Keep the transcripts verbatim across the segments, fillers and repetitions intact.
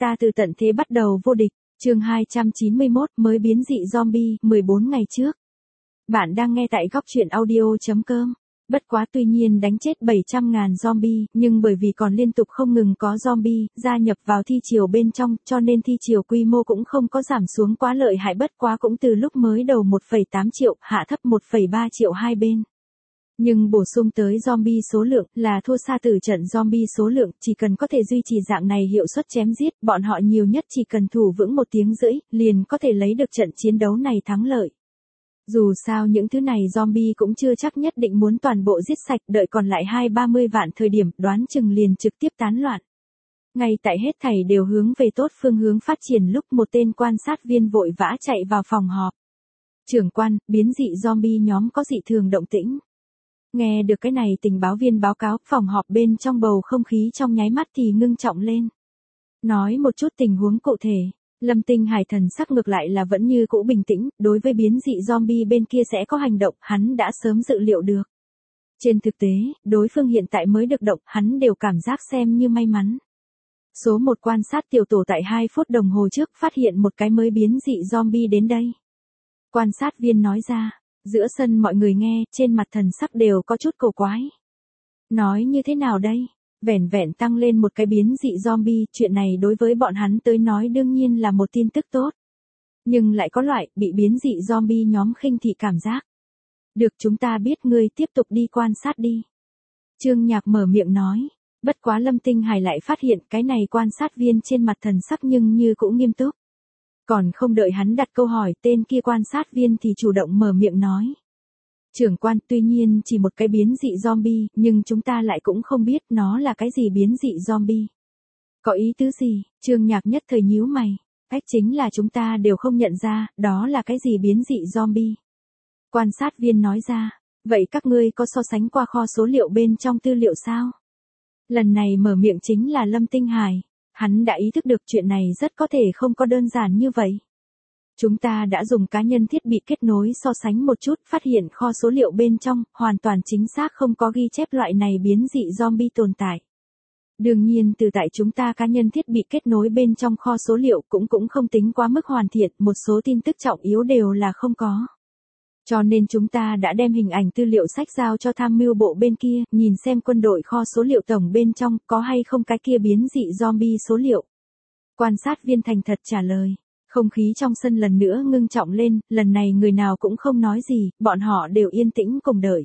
Ta từ tận thế bắt đầu vô địch, chương hai trăm chín mươi mốt mới biến dị zombie, mười bốn ngày trước. Bạn đang nghe tại góc truyện audio chấm com. Bất quá tuy nhiên đánh chết bảy trăm ngàn zombie, nhưng bởi vì còn liên tục không ngừng có zombie gia nhập vào thi triều bên trong, cho nên thi triều quy mô cũng không có giảm xuống quá lợi hại, bất quá cũng từ lúc mới đầu một phẩy tám triệu, hạ thấp một phẩy ba triệu hai bên. Nhưng bổ sung tới zombie số lượng là thua xa từ trận zombie số lượng, chỉ cần có thể duy trì dạng này hiệu suất chém giết, bọn họ nhiều nhất chỉ cần thủ vững một tiếng rưỡi, liền có thể lấy được trận chiến đấu này thắng lợi. Dù sao những thứ này zombie cũng chưa chắc nhất định muốn toàn bộ giết sạch, đợi còn lại hai ba mươi vạn thời điểm, đoán chừng liền trực tiếp tán loạn. Ngay tại hết thảy đều hướng về tốt phương hướng phát triển lúc một tên quan sát viên vội vã chạy vào phòng họp. Trưởng quan, biến dị zombie nhóm có dị thường động tĩnh. Nghe được cái này tình báo viên báo cáo, phòng họp bên trong bầu không khí trong nháy mắt thì ngưng trọng lên. Nói một chút tình huống cụ thể, Lâm Tinh Hải thần sắc ngược lại là vẫn như cũ bình tĩnh, đối với biến dị zombie bên kia sẽ có hành động, hắn đã sớm dự liệu được. Trên thực tế, đối phương hiện tại mới được động, hắn đều cảm giác xem như may mắn. Số một quan sát tiểu tổ tại hai phút đồng hồ trước phát hiện một cái mới biến dị zombie đến đây. Quan sát viên nói ra. Giữa sân mọi người nghe, trên mặt thần sắc đều có chút cổ quái. Nói như thế nào đây? Vẻn vẹn tăng lên một cái biến dị zombie, chuyện này đối với bọn hắn tới nói đương nhiên là một tin tức tốt. Nhưng lại có loại, bị biến dị zombie nhóm khinh thị cảm giác. Được, chúng ta biết, ngươi tiếp tục đi quan sát đi. Trương Nhạc mở miệng nói. Bất quá Lâm Tinh Hải lại phát hiện cái này quan sát viên trên mặt thần sắc nhưng như cũng nghiêm túc. Còn không đợi hắn đặt câu hỏi, tên kia quan sát viên thì chủ động mở miệng nói. Trưởng quan, tuy nhiên chỉ một cái biến dị zombie, nhưng chúng ta lại cũng không biết nó là cái gì biến dị zombie. Có ý tứ gì? Trương Nhạc nhất thời nhíu mày. Cách chính là chúng ta đều không nhận ra, đó là cái gì biến dị zombie. Quan sát viên nói ra, vậy các ngươi có so sánh qua kho số liệu bên trong tư liệu sao? Lần này mở miệng chính là Lâm Tinh Hải. Hắn đã ý thức được chuyện này rất có thể không có đơn giản như vậy. Chúng ta đã dùng cá nhân thiết bị kết nối so sánh một chút, phát hiện kho số liệu bên trong, hoàn toàn chính xác không có ghi chép loại này biến dị zombie tồn tại. Đương nhiên từ tại chúng ta cá nhân thiết bị kết nối bên trong kho số liệu cũng cũng không tính quá mức hoàn thiện, một số tin tức trọng yếu đều là không có. Cho nên chúng ta đã đem hình ảnh tư liệu sách giao cho tham mưu bộ bên kia, nhìn xem quân đội kho số liệu tổng bên trong có hay không cái kia biến dị zombie số liệu. Quan sát viên thành thật trả lời. Không khí trong sân lần nữa ngưng trọng lên, lần này người nào cũng không nói gì, bọn họ đều yên tĩnh cùng đợi.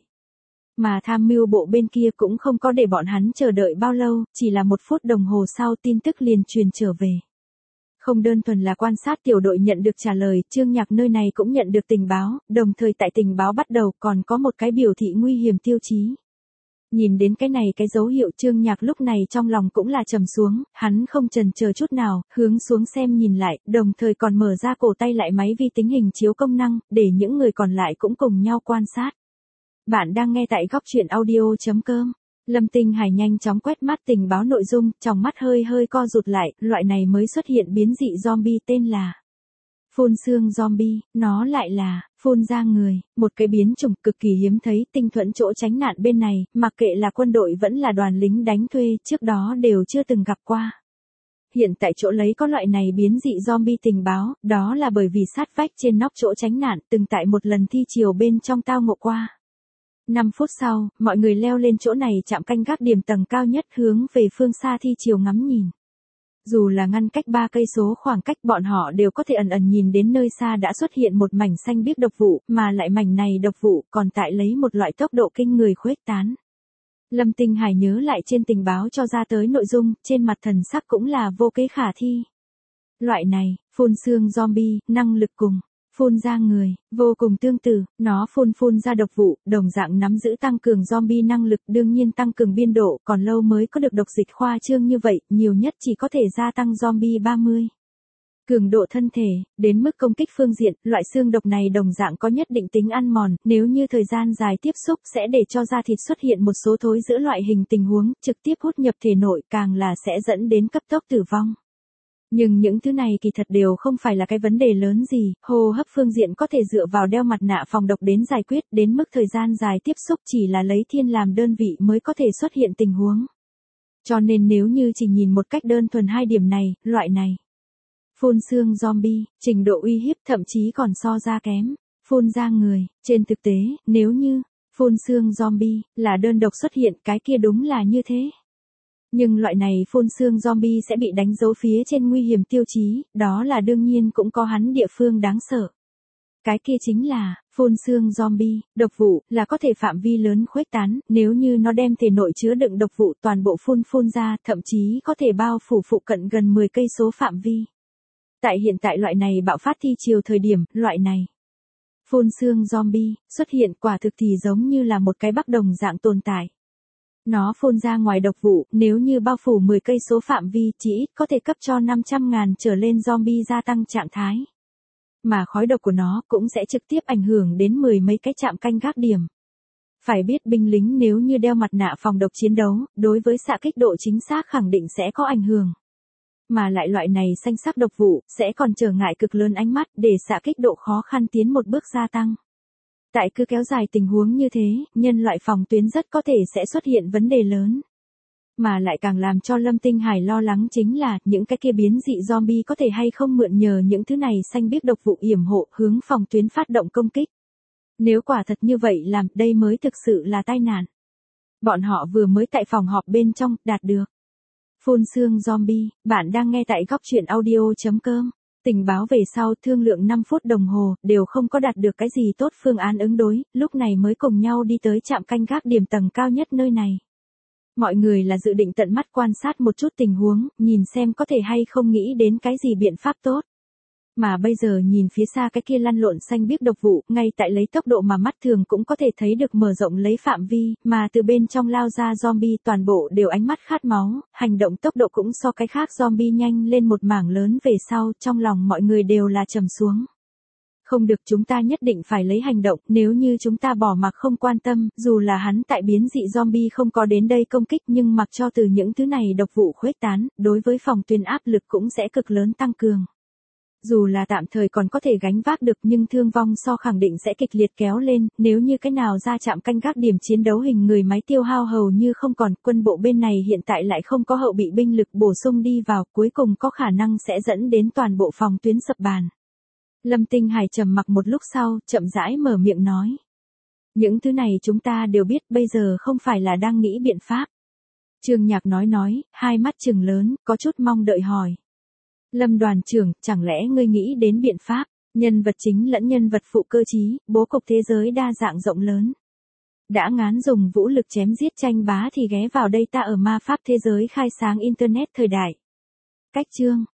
Mà tham mưu bộ bên kia cũng không có để bọn hắn chờ đợi bao lâu, chỉ là một phút đồng hồ sau tin tức liền truyền trở về. Không đơn thuần là quan sát tiểu đội nhận được trả lời, Trương Nhạc nơi này cũng nhận được tình báo, đồng thời tại tình báo bắt đầu còn có một cái biểu thị nguy hiểm tiêu chí. Nhìn đến cái này cái dấu hiệu, Trương Nhạc lúc này trong lòng cũng là trầm xuống, hắn không chần chờ chút nào, hướng xuống xem nhìn lại, đồng thời còn mở ra cổ tay lại máy vi tính hình chiếu công năng, để những người còn lại cũng cùng nhau quan sát. Bạn đang nghe tại góc truyện audio chấm com. Lâm Tinh Hải nhanh chóng quét mắt tình báo nội dung, trong mắt hơi hơi co rụt lại, loại này mới xuất hiện biến dị zombie tên là phun xương zombie, nó lại là phun ra người, một cái biến chủng cực kỳ hiếm thấy, tinh thuẫn chỗ tránh nạn bên này, mặc kệ là quân đội vẫn là đoàn lính đánh thuê, trước đó đều chưa từng gặp qua. Hiện tại chỗ lấy có loại này biến dị zombie tình báo, đó là bởi vì sát vách trên nóc chỗ tránh nạn, từng tại một lần thi triều bên trong tao ngộ qua. năm phút sau, mọi người leo lên chỗ này chạm canh gác điểm tầng cao nhất hướng về phương xa thi triều ngắm nhìn. Dù là ngăn cách ba cây số khoảng cách, bọn họ đều có thể ẩn ẩn nhìn đến nơi xa đã xuất hiện một mảnh xanh biếc độc vụ, mà lại mảnh này độc vụ còn tại lấy một loại tốc độ kinh người khuếch tán. Lâm Tinh Hải nhớ lại trên tình báo cho ra tới nội dung, trên mặt thần sắc cũng là vô kế khả thi. Loại này, phun xương zombie, năng lực cùng phun ra người, vô cùng tương tự, nó phun phun ra độc vụ, đồng dạng nắm giữ tăng cường zombie năng lực, đương nhiên tăng cường biên độ, còn lâu mới có được độc dịch khoa trương như vậy, nhiều nhất chỉ có thể gia tăng zombie ba mươi. Cường độ thân thể, đến mức công kích phương diện, loại xương độc này đồng dạng có nhất định tính ăn mòn, nếu như thời gian dài tiếp xúc sẽ để cho da thịt xuất hiện một số thối rữa loại hình tình huống, trực tiếp hút nhập thể nội, càng là sẽ dẫn đến cấp tốc tử vong. Nhưng những thứ này kỳ thật đều không phải là cái vấn đề lớn gì, hô hấp phương diện có thể dựa vào đeo mặt nạ phòng độc đến giải quyết, đến mức thời gian dài tiếp xúc chỉ là lấy thiên làm đơn vị mới có thể xuất hiện tình huống. Cho nên nếu như chỉ nhìn một cách đơn thuần hai điểm này, loại này phun xương zombie, trình độ uy hiếp thậm chí còn so ra kém phun ra người. Trên thực tế, nếu như phun xương zombie là đơn độc xuất hiện, cái kia đúng là như thế. Nhưng loại này phun xương zombie sẽ bị đánh dấu phía trên nguy hiểm tiêu chí, đó là đương nhiên cũng có hắn địa phương đáng sợ. Cái kia chính là, phun xương zombie, độc vụ, là có thể phạm vi lớn khuếch tán, nếu như nó đem thể nội chứa đựng độc vụ toàn bộ phun phun ra, thậm chí có thể bao phủ phụ cận gần mười cây số phạm vi. Tại hiện tại loại này bạo phát thi chiều thời điểm, loại này phun xương zombie xuất hiện quả thực thì giống như là một cái bắc đồng dạng tồn tại. Nó phun ra ngoài độc vụ, nếu như bao phủ mười cây số phạm vi, chỉ ít có thể cấp cho năm trăm ngàn trở lên zombie gia tăng trạng thái. Mà khói độc của nó cũng sẽ trực tiếp ảnh hưởng đến mười mấy cái trạm canh gác điểm. Phải biết binh lính nếu như đeo mặt nạ phòng độc chiến đấu, đối với xạ kích độ chính xác khẳng định sẽ có ảnh hưởng. Mà lại loại này xanh sắc độc vụ, sẽ còn trở ngại cực lớn ánh mắt để xạ kích độ khó khăn tiến một bước gia tăng. Tại cứ kéo dài tình huống như thế, nhân loại phòng tuyến rất có thể sẽ xuất hiện vấn đề lớn. Mà lại càng làm cho Lâm Tinh Hải lo lắng chính là những cái kia biến dị zombie có thể hay không mượn nhờ những thứ này xanh biếc độc vụ yểm hộ hướng phòng tuyến phát động công kích. Nếu quả thật như vậy làm, đây mới thực sự là tai nạn. Bọn họ vừa mới tại phòng họp bên trong, đạt được phun xương zombie. Bạn đang nghe tại góc truyện audio chấm com. Tình báo về sau thương lượng năm phút đồng hồ, đều không có đạt được cái gì tốt phương án ứng đối, lúc này mới cùng nhau đi tới trạm canh gác điểm tầng cao nhất nơi này. Mọi người là dự định tận mắt quan sát một chút tình huống, nhìn xem có thể hay không nghĩ đến cái gì biện pháp tốt. Mà bây giờ nhìn phía xa cái kia lăn lộn xanh biếc độc vụ, ngay tại lấy tốc độ mà mắt thường cũng có thể thấy được mở rộng lấy phạm vi, mà từ bên trong lao ra zombie toàn bộ đều ánh mắt khát máu, hành động tốc độ cũng so cái khác zombie nhanh lên một mảng lớn về sau, trong lòng mọi người đều là trầm xuống. Không được, chúng ta nhất định phải lấy hành động, nếu như chúng ta bỏ mặc không quan tâm, dù là hắn tại biến dị zombie không có đến đây công kích nhưng mặc cho từ những thứ này độc vụ khuếch tán, đối với phòng tuyến áp lực cũng sẽ cực lớn tăng cường. Dù là tạm thời còn có thể gánh vác được nhưng thương vong so khẳng định sẽ kịch liệt kéo lên, nếu như cái nào ra chạm canh gác điểm chiến đấu hình người máy tiêu hao hầu như không còn, quân bộ bên này hiện tại lại không có hậu bị binh lực bổ sung đi vào, cuối cùng có khả năng sẽ dẫn đến toàn bộ phòng tuyến sập bàn. Lâm Tinh Hải trầm mặc một lúc sau, chậm rãi mở miệng nói. Những thứ này chúng ta đều biết, bây giờ không phải là đang nghĩ biện pháp. Trương Nhạc nói nói, hai mắt trừng lớn, có chút mong đợi hỏi. Lâm đoàn trưởng, chẳng lẽ ngươi nghĩ đến biện pháp, nhân vật chính lẫn nhân vật phụ cơ trí, bố cục thế giới đa dạng rộng lớn. Đã ngán dùng vũ lực chém giết tranh bá thì ghé vào đây ta ở ma pháp thế giới khai sáng internet thời đại. Cách chương